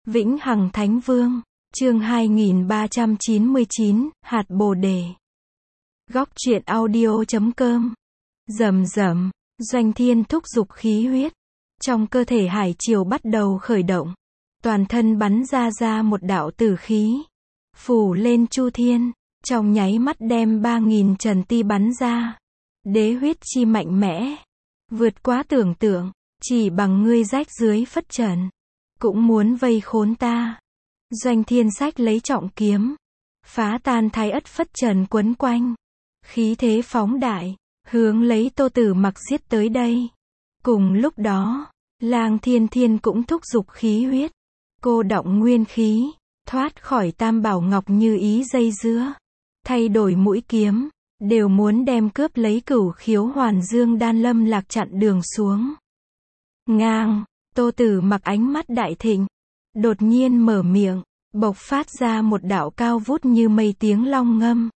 Vĩnh Hằng Thánh Vương, chương 2399, Hạt Bồ Đề. Góc truyện audio.com. Rầm rầm, Doanh Thiên thúc giục khí huyết. Trong cơ thể hải triều bắt đầu khởi động. Toàn thân bắn ra một đạo tử khí. Phủ lên Chu Thiên, trong nháy mắt đem 3000 trần ti bắn ra. Đế huyết chi mạnh mẽ. Vượt quá tưởng tượng, chỉ bằng ngươi rách dưới phất trần. Cũng muốn vây khốn ta. Doanh Thiên sách lấy trọng kiếm. Phá tan thái ất phất trần quấn quanh. Khí thế phóng đại, hướng lấy Tô Tử Mặc giết tới đây. Cùng lúc đó, Lang Thiên Thiên cũng thúc giục khí huyết. Cô đọng nguyên khí, thoát khỏi Tam Bảo Ngọc Như Ý dây dưa. Thay đổi mũi kiếm, đều muốn đem cướp lấy Cửu Khiếu Hoàn Dương Đan Lâm Lạc chặn đường xuống. Ngang, Tô Tử Mặc ánh mắt đại thịnh. Đột nhiên mở miệng, bộc phát ra một đạo cao vút như mây tiếng long ngâm.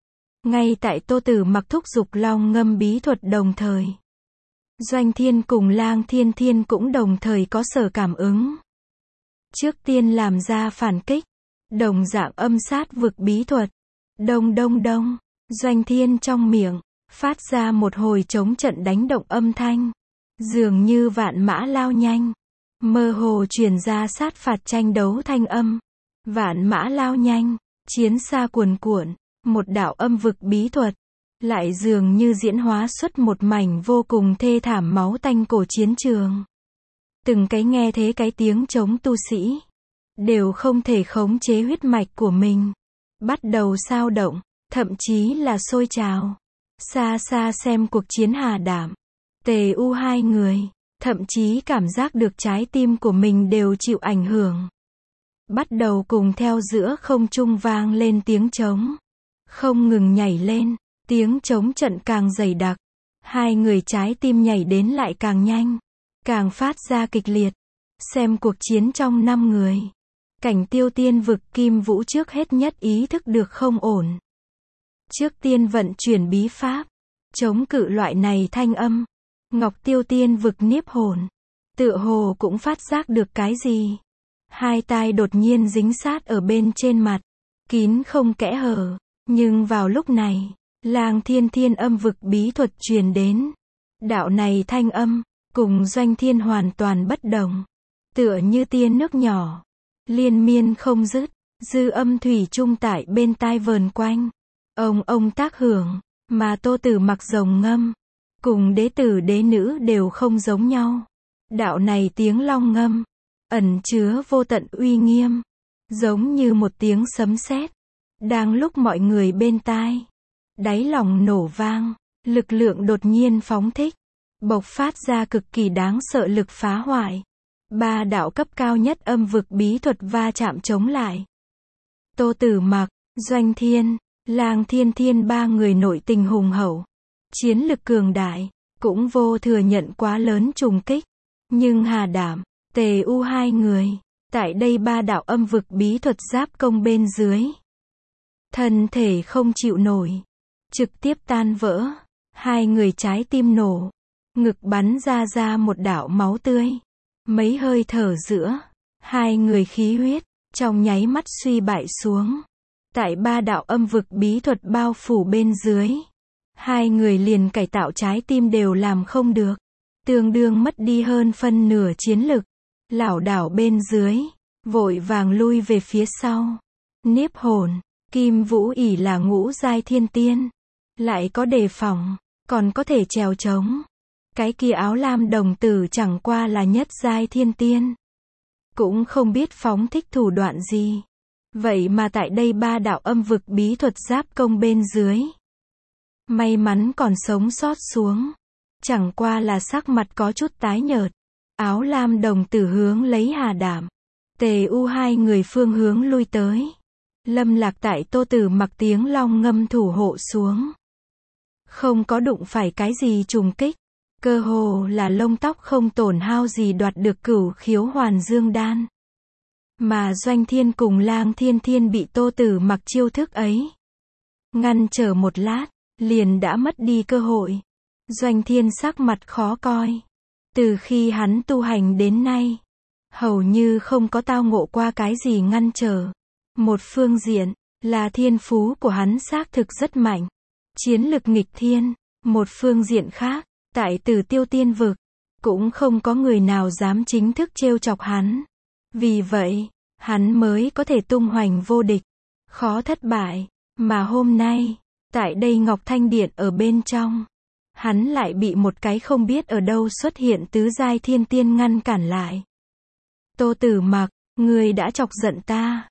Ngay tại Tô Tử Mặc thúc giục long ngâm bí thuật đồng thời. Doanh Thiên cùng Lang Thiên Thiên cũng đồng thời có sở cảm ứng. Trước tiên làm ra phản kích. Đồng dạng âm sát vực bí thuật. Đông đông đông. Doanh Thiên trong miệng, phát ra một hồi chống trận đánh động âm thanh. Dường như vạn mã lao nhanh. Mơ hồ truyền ra sát phạt tranh đấu thanh âm. Vạn mã lao nhanh, chiến xa cuồn cuộn. Một đạo âm vực bí thuật, lại dường như diễn hóa xuất một mảnh vô cùng thê thảm máu tanh cổ chiến trường. Từng cái nghe thế cái tiếng chống tu sĩ, đều không thể khống chế huyết mạch của mình. Bắt đầu xao động, thậm chí là sôi trào. Xa xa xem cuộc chiến hà đảm. Tề U hai người, thậm chí cảm giác được trái tim của mình đều chịu ảnh hưởng. Bắt đầu cùng theo giữa không trung vang lên tiếng trống. Không ngừng nhảy lên, tiếng trống trận càng dày đặc. Hai người trái tim nhảy đến lại càng nhanh, càng phát ra kịch liệt. Xem cuộc chiến trong 5 người. Cảnh Tiêu Tiên vực Kim Vũ trước hết nhất ý thức được không ổn. Trước tiên vận chuyển bí pháp, chống cự loại này thanh âm. Ngọc Tiêu Tiên vực Niếp Hồn, tựa hồ cũng phát giác được cái gì. Hai tai đột nhiên dính sát ở bên trên mặt, kín không kẽ hở. Nhưng vào lúc này, Lang Thiên Thiên âm vực bí thuật truyền đến. Đạo này thanh âm, cùng Doanh Thiên hoàn toàn bất đồng. Tựa như tia nước nhỏ, liên miên không dứt, dư âm thủy chung tại bên tai vờn quanh. Ông tác hưởng, mà Tô Tử Mặc rồng ngâm, cùng đế tử đế nữ đều không giống nhau. Đạo này tiếng long ngâm, ẩn chứa vô tận uy nghiêm, giống như một tiếng sấm sét. Đang lúc mọi người bên tai, đáy lòng nổ vang, lực lượng đột nhiên phóng thích, bộc phát ra cực kỳ đáng sợ lực phá hoại. 3 đạo cấp cao nhất âm vực bí thuật va chạm chống lại. Tô Tử Mặc, Doanh Thiên, Lang Thiên Thiên 3 người nội tình hùng hậu, chiến lực cường đại, cũng vô thừa nhận quá lớn trùng kích. Nhưng Hà Đảm, Tề U hai người, tại đây 3 đạo âm vực bí thuật giáp công bên dưới. Thân thể không chịu nổi, trực tiếp tan vỡ. Hai người trái tim nổ, ngực bắn ra một đạo máu tươi. Mấy hơi thở giữa, hai người khí huyết, trong nháy mắt suy bại xuống. Tại 3 đạo âm vực bí thuật bao phủ bên dưới. Hai người liền cải tạo trái tim đều làm không được. Tương đương mất đi hơn phân nửa chiến lực. Lảo đảo bên dưới, vội vàng lui về phía sau. Niếp Hồn, Kim Vũ ỷ là ngũ giai thiên tiên, lại có đề phòng, còn có thể trèo trống. Cái kia áo lam đồng tử chẳng qua là nhất giai thiên tiên, cũng không biết phóng thích thủ đoạn gì. Vậy mà tại đây 3 đạo âm vực bí thuật giáp công bên dưới, may mắn còn sống sót xuống. Chẳng qua là sắc mặt có chút tái nhợt. Áo lam đồng tử hướng lấy Hà Đảm, Tề U hai người phương hướng lui tới. Lâm Lạc tại Tô Tử Mặc tiếng long ngâm thủ hộ xuống, không có đụng phải cái gì trùng kích, cơ hồ là lông tóc không tổn hao gì đoạt được Cửu Khiếu Hoàn Dương Đan. Mà Doanh Thiên cùng Lang Thiên Thiên bị Tô Tử Mặc chiêu thức ấy ngăn trở một lát, liền đã mất đi cơ hội. Doanh Thiên sắc mặt khó coi. Từ khi hắn tu hành đến nay, hầu như không có tao ngộ qua cái gì ngăn trở. Một phương diện, là thiên phú của hắn xác thực rất mạnh. Chiến lực nghịch thiên. Một phương diện khác, tại Tử Tiêu Tiên Vực, cũng không có người nào dám chính thức trêu chọc hắn. Vì vậy, hắn mới có thể tung hoành vô địch, khó thất bại. Mà hôm nay, tại đây Ngọc Thanh Điện ở bên trong, hắn lại bị một cái không biết ở đâu xuất hiện tứ giai thiên tiên ngăn cản lại. Tô Tử Mặc, ngươi đã chọc giận ta.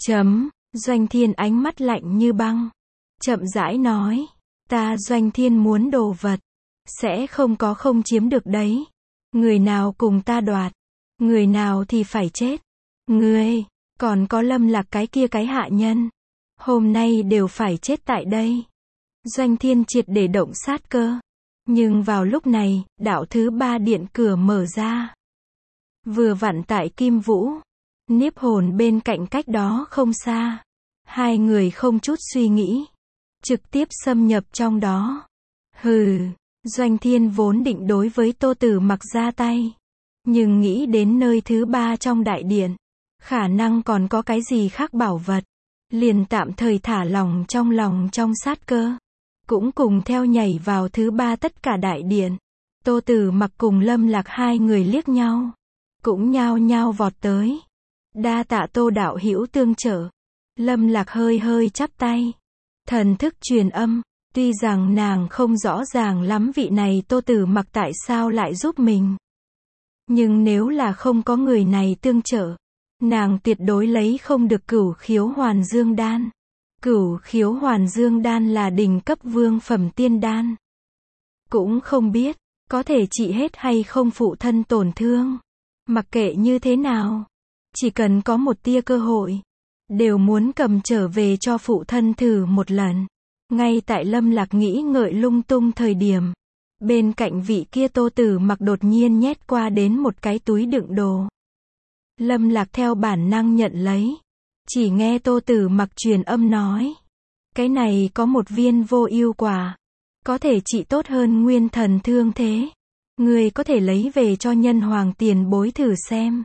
Doanh Thiên ánh mắt lạnh như băng, chậm rãi nói, ta Doanh Thiên muốn đồ vật, sẽ không có không chiếm được đấy. Người nào cùng ta đoạt, người nào thì phải chết. Ngươi, còn có Lâm Lạc cái kia cái hạ nhân, hôm nay đều phải chết tại đây. Doanh Thiên triệt để động sát cơ. Nhưng vào lúc này, đạo thứ 3 điện cửa mở ra. Vừa vặn tại Kim Vũ, Niếp Hồn bên cạnh cách đó không xa. Hai người không chút suy nghĩ, trực tiếp xâm nhập trong đó. Hừ, Doanh Thiên vốn định đối với Tô Tử Mặc ra tay. Nhưng nghĩ đến nơi thứ 3 trong đại điện, khả năng còn có cái gì khác bảo vật. Liền tạm thời thả lòng trong sát cơ. Cũng cùng theo nhảy vào thứ 3 tất cả đại điện. Tô Tử Mặc cùng Lâm Lạc hai người liếc nhau. Cũng nhao nhao vọt tới. Đa tạ Tô đạo hữu tương trợ. Lâm Lạc hơi chắp tay. Thần thức truyền âm. Tuy rằng nàng không rõ ràng lắm vị này Tô Tử Mặc tại sao lại giúp mình. Nhưng nếu là không có người này tương trợ, nàng tuyệt đối lấy không được Cửu Khiếu Hoàn Dương Đan. Cửu Khiếu Hoàn Dương Đan là đỉnh cấp vương phẩm tiên đan. Cũng không biết, có thể trị hết hay không phụ thân tổn thương. Mặc kệ như thế nào, chỉ cần có một tia cơ hội, đều muốn cầm trở về cho phụ thân thử một lần. Ngay tại Lâm Lạc nghĩ ngợi lung tung thời điểm, bên cạnh vị kia Tô Tử Mặc đột nhiên nhét qua đến một cái túi đựng đồ. Lâm Lạc theo bản năng nhận lấy. Chỉ nghe Tô Tử Mặc truyền âm nói, cái này có một viên vô ưu quả, có thể trị tốt hơn nguyên thần thương thế. Ngươi có thể lấy về cho nhân hoàng tiền bối thử xem.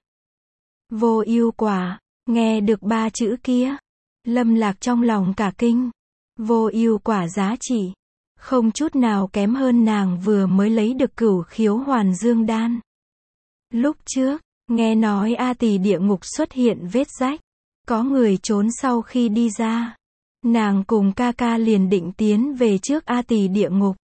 Vô ưu quả, nghe được 3 chữ kia, Lâm Lạc trong lòng cả kinh. Vô ưu quả giá trị, không chút nào kém hơn nàng vừa mới lấy được Cửu Khiếu Hoàn Dương Đan. Lúc trước, nghe nói A Tỳ địa ngục xuất hiện vết rách. Có người trốn sau khi đi ra. Nàng cùng ca ca liền định tiến về trước A Tỳ địa ngục.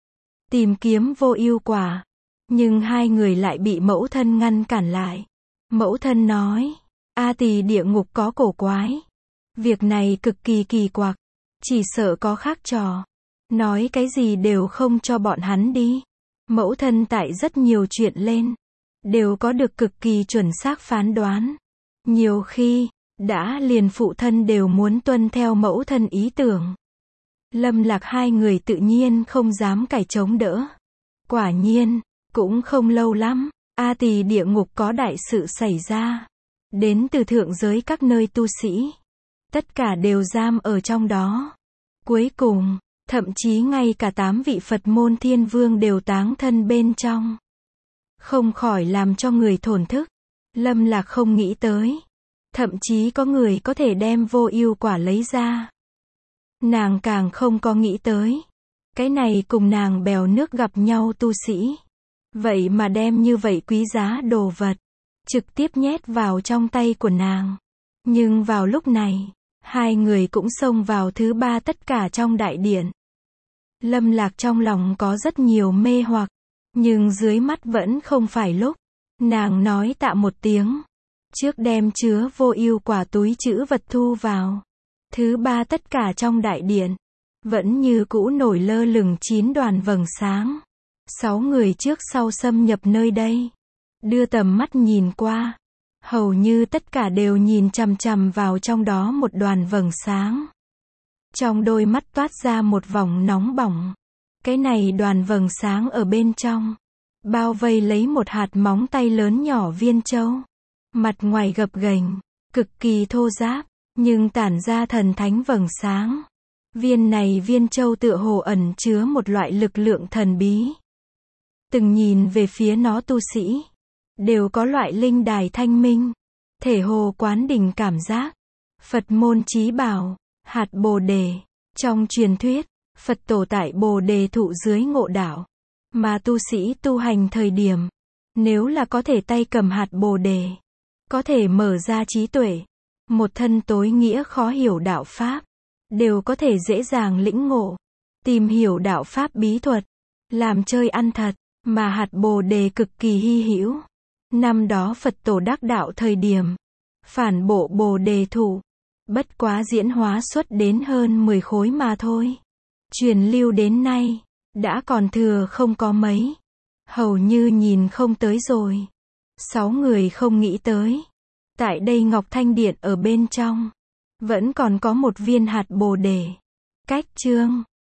Tìm kiếm vô ưu quả. Nhưng hai người lại bị mẫu thân ngăn cản lại. Mẫu thân nói, A Tỳ địa ngục có cổ quái. Việc này cực kỳ kỳ quặc. Chỉ sợ có khác trò. Nói cái gì đều không cho bọn hắn đi. Mẫu thân tại rất nhiều chuyện lên, đều có được cực kỳ chuẩn xác phán đoán. Nhiều khi, đã liền phụ thân đều muốn tuân theo mẫu thân ý tưởng. Lâm Lạc hai người tự nhiên không dám cãi chống đỡ. Quả nhiên, cũng không lâu lắm, A Tỳ địa ngục có đại sự xảy ra. Đến từ thượng giới các nơi tu sĩ. Tất cả đều giam ở trong đó. Cuối cùng, thậm chí ngay cả 8 vị Phật môn thiên vương đều táng thân bên trong. Không khỏi làm cho người thổn thức. Lâm Lạc không nghĩ tới. Thậm chí có người có thể đem vô ưu quả lấy ra. Nàng càng không có nghĩ tới. Cái này cùng nàng bèo nước gặp nhau tu sĩ. Vậy mà đem như vậy quý giá đồ vật, trực tiếp nhét vào trong tay của nàng. Nhưng vào lúc này, hai người cũng xông vào thứ 3 tất cả trong đại điện. Lâm Lạc trong lòng có rất nhiều mê hoặc. Nhưng dưới mắt vẫn không phải lúc. Nàng nói tạ một tiếng. Trước đem chứa vô ưu quả túi trữ vật thu vào. Thứ 3 tất cả trong đại điện. Vẫn như cũ nổi lơ lửng 9 đoàn vầng sáng. 6 người trước sau xâm nhập nơi đây. Đưa tầm mắt nhìn qua. Hầu như tất cả đều nhìn chằm chằm vào trong đó một đoàn vầng sáng. Trong đôi mắt toát ra một vòng nóng bỏng. Cái này đoàn vầng sáng ở bên trong. Bao vây lấy một hạt móng tay lớn nhỏ viên châu. Mặt ngoài gập ghềnh, cực kỳ thô ráp, nhưng tản ra thần thánh vầng sáng. Viên này viên châu tựa hồ ẩn chứa một loại lực lượng thần bí. Từng nhìn về phía nó tu sĩ, đều có loại linh đài thanh minh, thể hồ quán đỉnh cảm giác. Phật môn chí bảo, hạt Bồ đề. Trong truyền thuyết, Phật tổ tại Bồ đề thụ dưới ngộ đạo, mà tu sĩ tu hành thời điểm, nếu là có thể tay cầm hạt Bồ đề, có thể mở ra trí tuệ, một thân tối nghĩa khó hiểu đạo pháp, đều có thể dễ dàng lĩnh ngộ, tìm hiểu đạo pháp bí thuật, làm chơi ăn thật, mà hạt Bồ đề cực kỳ hy hữu. Năm đó Phật tổ đắc đạo thời điểm, phản bộ Bồ đề thụ, bất quá diễn hóa xuất đến hơn 10 khối mà thôi. Truyền lưu đến nay, đã còn thừa không có mấy. Hầu như nhìn không tới rồi. 6 người không nghĩ tới. Tại đây Ngọc Thanh Điện ở bên trong, vẫn còn có một viên hạt Bồ đề. Cách chương